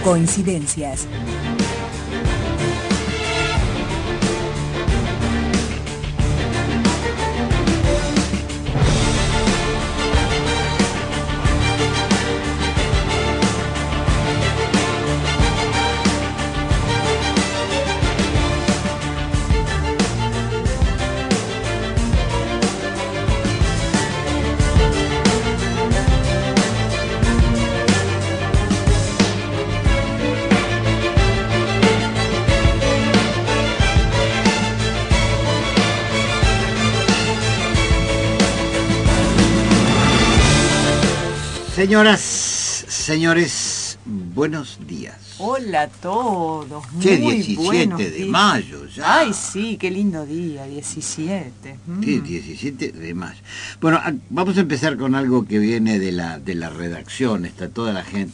Coincidencias. Señoras, señores, buenos días. Hola a todos, Che, muy 17 buenos de días. mayo ya. Ay, sí, qué lindo día, 17. Sí, 17 de mayo. Bueno, vamos a empezar con algo que viene de la redacción. Está toda la gente